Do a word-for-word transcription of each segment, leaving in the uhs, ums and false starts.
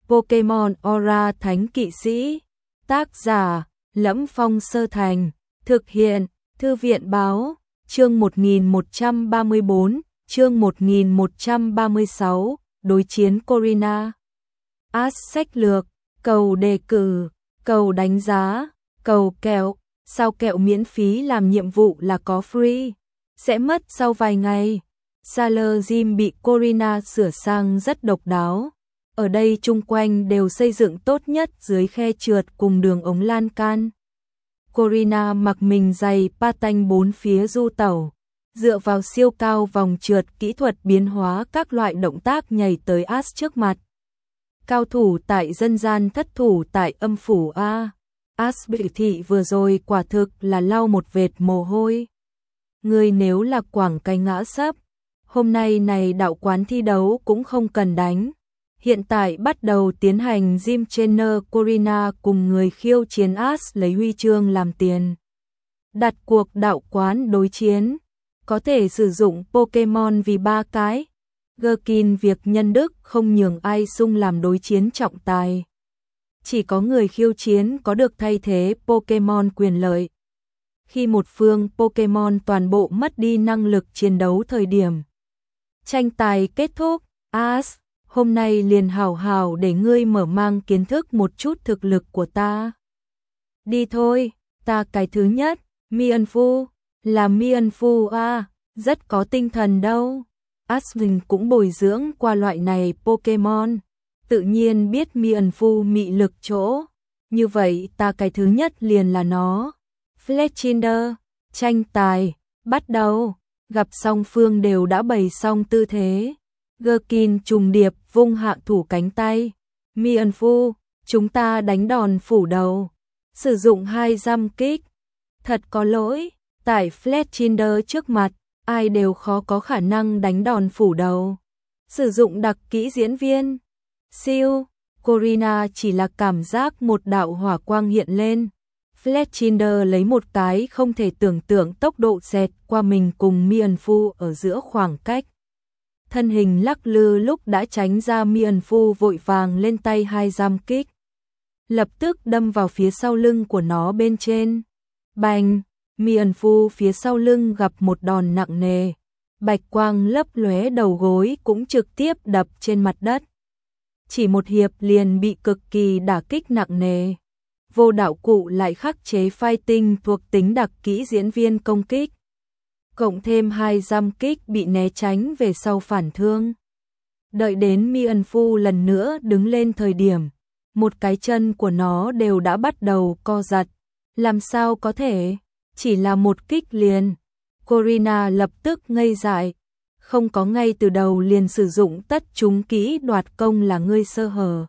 Pokemon Aura Thánh Kỵ Sĩ. Tác giả: Lẫm Phong Sơ Thành. Thực hiện: Thư viện Báo. Chương một nghìn một trăm ba mươi bốn, chương một nghìn một trăm ba mươi sáu, đối chiến Corina. Ash sách lược, cầu đề cử, cầu đánh giá, cầu kẹo, sao kẹo miễn phí làm nhiệm vụ là có free, sẽ mất sau vài ngày. Sailor Gym bị Corina sửa sang rất độc đáo. Ở đây chung quanh đều xây dựng tốt nhất dưới khe trượt cùng đường ống lan can. Corina mặc mình giày patin bốn phía du tẩu, dựa vào siêu cao vòng trượt kỹ thuật biến hóa các loại động tác nhảy tới Ash trước mặt. Cao thủ tại dân gian, thất thủ tại âm phủ A. Ash bị thị vừa rồi quả thực là lau một vệt mồ hôi. Người nếu là quảng cái ngã sấp, hôm nay này đạo quán thi đấu cũng không cần đánh. Hiện tại bắt đầu tiến hành gym trainer. Corina cùng người khiêu chiến Ash lấy huy chương làm tiền. Đặt cuộc đạo quán đối chiến, có thể sử dụng Pokemon vì ba cái. Gherkin việc nhân đức không nhường ai sung làm đối chiến trọng tài. Chỉ có người khiêu chiến có được thay thế Pokemon quyền lợi. Khi một phương Pokemon toàn bộ mất đi năng lực chiến đấu thời điểm tranh tài kết thúc, Ash, hôm nay liền hào hào để ngươi mở mang kiến thức một chút thực lực của ta. Đi thôi, ta cái thứ nhất, Mienfoo, là Mienfoo a, rất có tinh thần đâu. Ash cũng bồi dưỡng qua loại này Pokemon, tự nhiên biết Mienfoo mị lực chỗ, như vậy ta cái thứ nhất liền là nó. Fletchinder, tranh tài, bắt đầu, gặp song phương đều đã bày xong tư thế. Gherkin trùng điệp vung hạ thủ cánh tay. Mienfoo, chúng ta đánh đòn phủ đầu, sử dụng hai giam kích. Thật có lỗi, tại Fletchinder trước mặt, ai đều khó có khả năng đánh đòn phủ đầu. Sử dụng đặc kỹ diễn viên. Siêu, Corina chỉ là cảm giác một đạo hỏa quang hiện lên. Fletchinder lấy một cái không thể tưởng tượng tốc độ xẹt qua mình cùng Mienfoo ở giữa khoảng cách. Thân hình lắc lư lúc đã tránh ra, Mienfoo vội vàng lên tay hai giam kích. Lập tức đâm vào phía sau lưng của nó bên trên. Bành, Mienfoo phía sau lưng gặp một đòn nặng nề. Bạch quang lấp lóe, đầu gối cũng trực tiếp đập trên mặt đất. Chỉ một hiệp liền bị cực kỳ đả kích nặng nề. Vô đạo cụ lại khắc chế fighting thuộc tính đặc kỹ diễn viên công kích. Cộng thêm hai giam kích bị né tránh về sau phản thương. Đợi đến Mienfoo lần nữa đứng lên thời điểm, một cái chân của nó đều đã bắt đầu co giật. Làm sao có thể? Chỉ là một kích liền. Corina lập tức ngây dại. Không có ngay từ đầu liền sử dụng tất trúng kỹ đoạt công là ngươi sơ hở.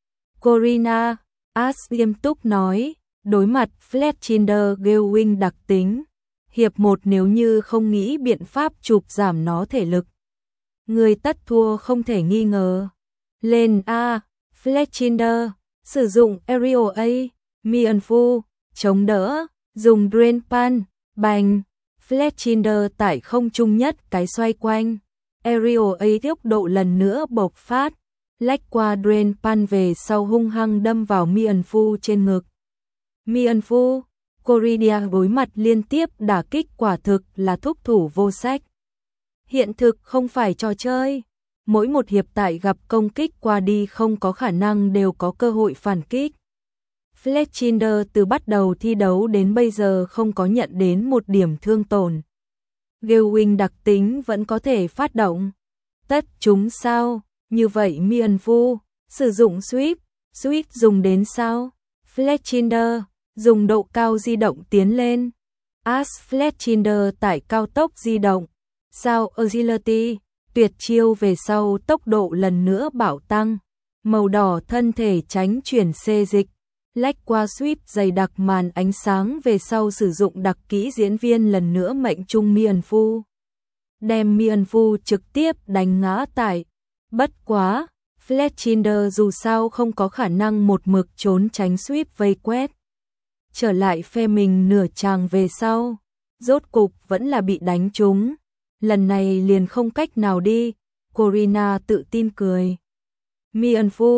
Corina, Ash nghiêm túc nói, đối mặt Fletchinder Gewing đặc tính. Hiệp một nếu như không nghĩ biện pháp chụp giảm nó thể lực, người tất thua không thể nghi ngờ. Lên A, Fletchinder, sử dụng Aerial A, Mienfoo, chống đỡ, dùng Drain Punch, bành. Fletchinder tại không trung nhất cái xoay quanh. Aerial A tốc độ lần nữa bộc phát, lách qua Drain Punch về sau hung hăng đâm vào Mienfoo trên ngực. Mienfoo, Corina đối mặt liên tiếp đả kích quả thực là thúc thủ vô sách. Hiện thực không phải trò chơi. Mỗi một hiệp tại gặp công kích qua đi không có khả năng đều có cơ hội phản kích. Fletchinder từ bắt đầu thi đấu đến bây giờ không có nhận đến một điểm thương tổn. Gewing đặc tính vẫn có thể phát động. Tất chúng sao? Như vậy Mienfoo, sử dụng Sweep. Sweep dùng đến sao? Fletchinder, dùng độ cao di động tiến lên. Ash Fletchinder tại cao tốc di động. Sao Agility, tuyệt chiêu về sau tốc độ lần nữa bảo tăng. Màu đỏ thân thể tránh chuyển xê dịch. Lách qua Sweep dày đặc màn ánh sáng về sau sử dụng đặc kỹ diễn viên lần nữa mệnh trung Mienfoo. Đem Mienfoo trực tiếp đánh ngã tại. Bất quá, Fletchinder dù sao không có khả năng một mực trốn tránh Sweep vây quét. Trở lại phe mình nửa tràng về sau, rốt cục vẫn là bị đánh trúng. Lần này liền không cách nào đi, Corina tự tin cười. Mienfoo,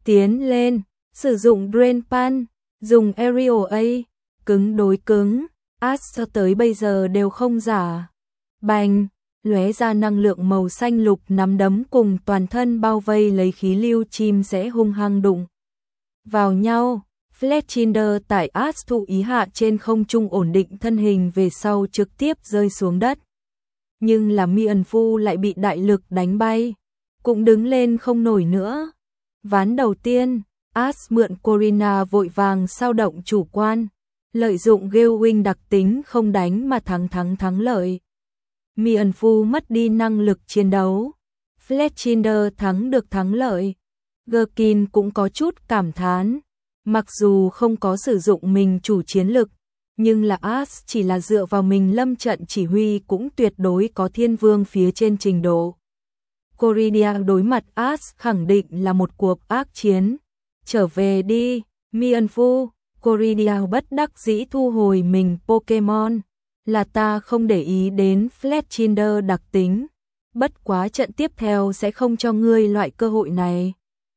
tiến lên, sử dụng Drain Pan, dùng Aerial A, cứng đối cứng, Ash cho tới bây giờ đều không giả. Bành, lóe ra năng lượng màu xanh lục, nắm đấm cùng toàn thân bao vây lấy khí lưu chim sẽ hung hăng đụng vào nhau. Fletchinder tại Ash thụ ý hạ trên không trung ổn định thân hình về sau trực tiếp rơi xuống đất. Nhưng là Mian Fu lại bị đại lực đánh bay, cũng đứng lên không nổi nữa. Ván đầu tiên, Ash mượn Corina vội vàng sao động chủ quan, lợi dụng Gale Wing đặc tính không đánh mà thắng thắng thắng lợi. Mian Fu mất đi năng lực chiến đấu, Fletchinder thắng được thắng lợi. Gherkin cũng có chút cảm thán, mặc dù không có sử dụng mình chủ chiến lực, nhưng là Ash chỉ là dựa vào mình lâm trận chỉ huy cũng tuyệt đối có thiên vương phía trên trình độ. Corina đối mặt Ash khẳng định là một cuộc ác chiến. Trở về đi, Mian Fu. Corina bất đắc dĩ thu hồi mình Pokemon. Là ta không để ý đến Fletchinder đặc tính. Bất quá trận tiếp theo sẽ không cho ngươi loại cơ hội này.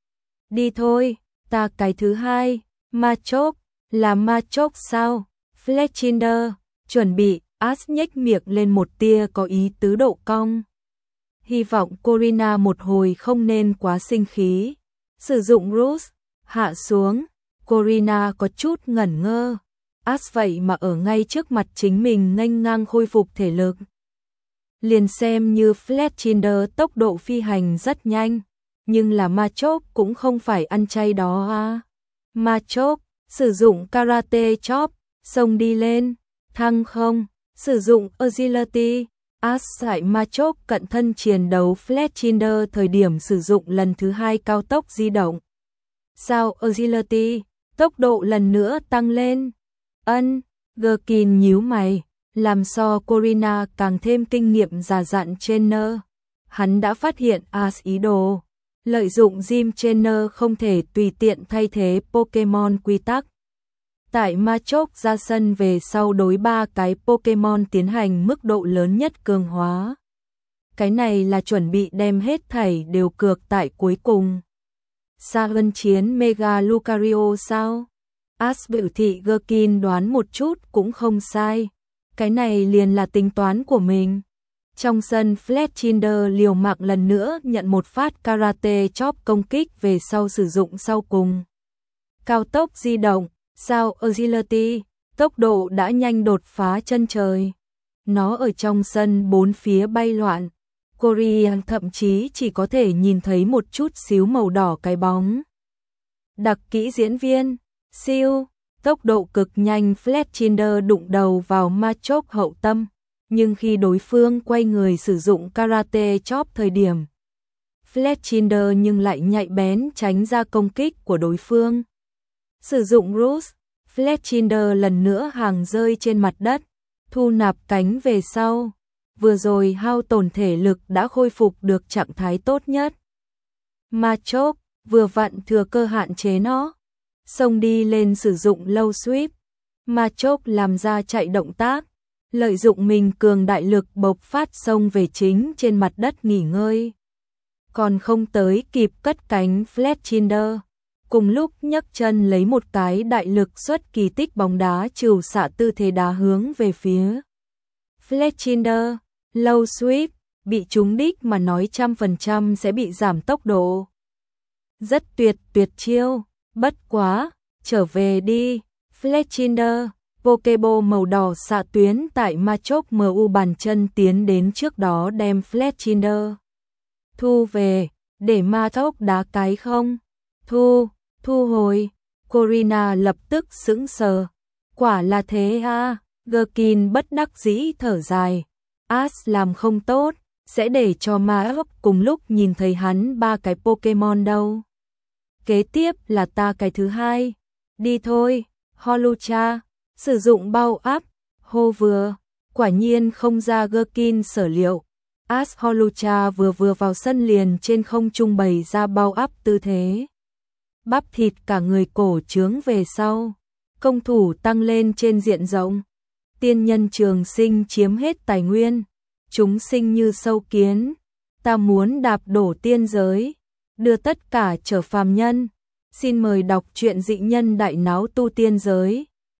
Đi thôi, ta cái thứ hai. Machoke, là Machoke sao? Fletchinder, chuẩn bị. Ash nhếch miệng lên một tia có ý tứ độ cong. Hy vọng Corina một hồi không nên quá sinh khí. Sử dụng Roost, hạ xuống. Corina có chút ngẩn ngơ. Ash vậy mà ở ngay trước mặt chính mình nghênh ngang khôi phục thể lực. Liền xem như Fletchinder tốc độ phi hành rất nhanh, nhưng là Machoke cũng không phải ăn chay đó à. Machoke, sử dụng Karate Chop, xông đi lên, thăng không, sử dụng Agility. Ash tại Machoke cận thân chiến đấu Fletchinder thời điểm sử dụng lần thứ hai cao tốc di động. Sao Agility, tốc độ lần nữa tăng lên. Ân, Gherkin nhíu mày, làm so Corina càng thêm kinh nghiệm già dặn trainer. Hắn đã phát hiện Ash ý đồ, lợi dụng Gym Trainer không thể tùy tiện thay thế Pokemon quy tắc. Tại Machoke ra sân về sau đối ba cái Pokemon tiến hành mức độ lớn nhất cường hóa. Cái này là chuẩn bị đem hết thảy đều cược tại cuối cùng. Sa Vân chiến Mega Lucario sao? Ash biểu thị Gherkin đoán một chút cũng không sai. Cái này liền là tính toán của mình. Trong sân Fletchinder liều mạng lần nữa nhận một phát Karate Chop công kích về sau sử dụng sau cùng. Cao tốc di động, sao Agility, tốc độ đã nhanh đột phá chân trời. Nó ở trong sân bốn phía bay loạn. Corina thậm chí chỉ có thể nhìn thấy một chút xíu màu đỏ cái bóng. Đặc kỹ diễn viên, siêu, tốc độ cực nhanh. Fletchinder đụng đầu vào Machoke hậu tâm, nhưng khi đối phương quay người sử dụng Karate Chop thời điểm, Fletchinder nhưng lại nhạy bén tránh ra công kích của đối phương. Sử dụng Roost, Fletchinder lần nữa hàng rơi trên mặt đất, thu nạp cánh về sau. Vừa rồi hao tổn thể lực đã khôi phục được trạng thái tốt nhất. Machoke vừa vặn thừa cơ hạn chế nó, xông đi lên sử dụng Low Sweep. Machoke làm ra chạy động tác, lợi dụng mình cường đại lực bộc phát xông về chính trên mặt đất nghỉ ngơi. Còn không tới kịp cất cánh Fletchinder, cùng lúc nhấc chân lấy một cái đại lực xuất kỳ tích bóng đá trừu xạ tư thế đá hướng về phía Fletchinder. Low Sweep, bị trúng đích mà nói trăm phần trăm sẽ bị giảm tốc độ. Rất tuyệt tuyệt chiêu, bất quá, trở về đi, Fletchinder. Pokeball màu đỏ xạ tuyến tại Machoke em u bàn chân tiến đến trước đó đem Fletchinder thu về, để Machoke đá cái không. Thu, thu hồi. Corina lập tức sững sờ. Quả là thế à, Gherkin bất đắc dĩ thở dài. Ash làm không tốt, sẽ để cho Machoke cùng lúc nhìn thấy hắn ba cái Pokemon đâu. Kế tiếp là ta cái thứ hai. Đi thôi, Holucha, sử dụng bao áp, hô vừa, quả nhiên không ra Gherkin sở liệu. Ash Holucha vừa vừa vào sân liền trên không trung bày ra bao áp tư thế. Bắp thịt cả người cổ trướng về sau, công thủ tăng lên trên diện rộng. Tiên nhân trường sinh chiếm hết tài nguyên, chúng sinh như sâu kiến, ta muốn đạp đổ tiên giới, đưa tất cả trở phàm nhân. Xin mời đọc truyện Dị nhân đại náo tu tiên giới.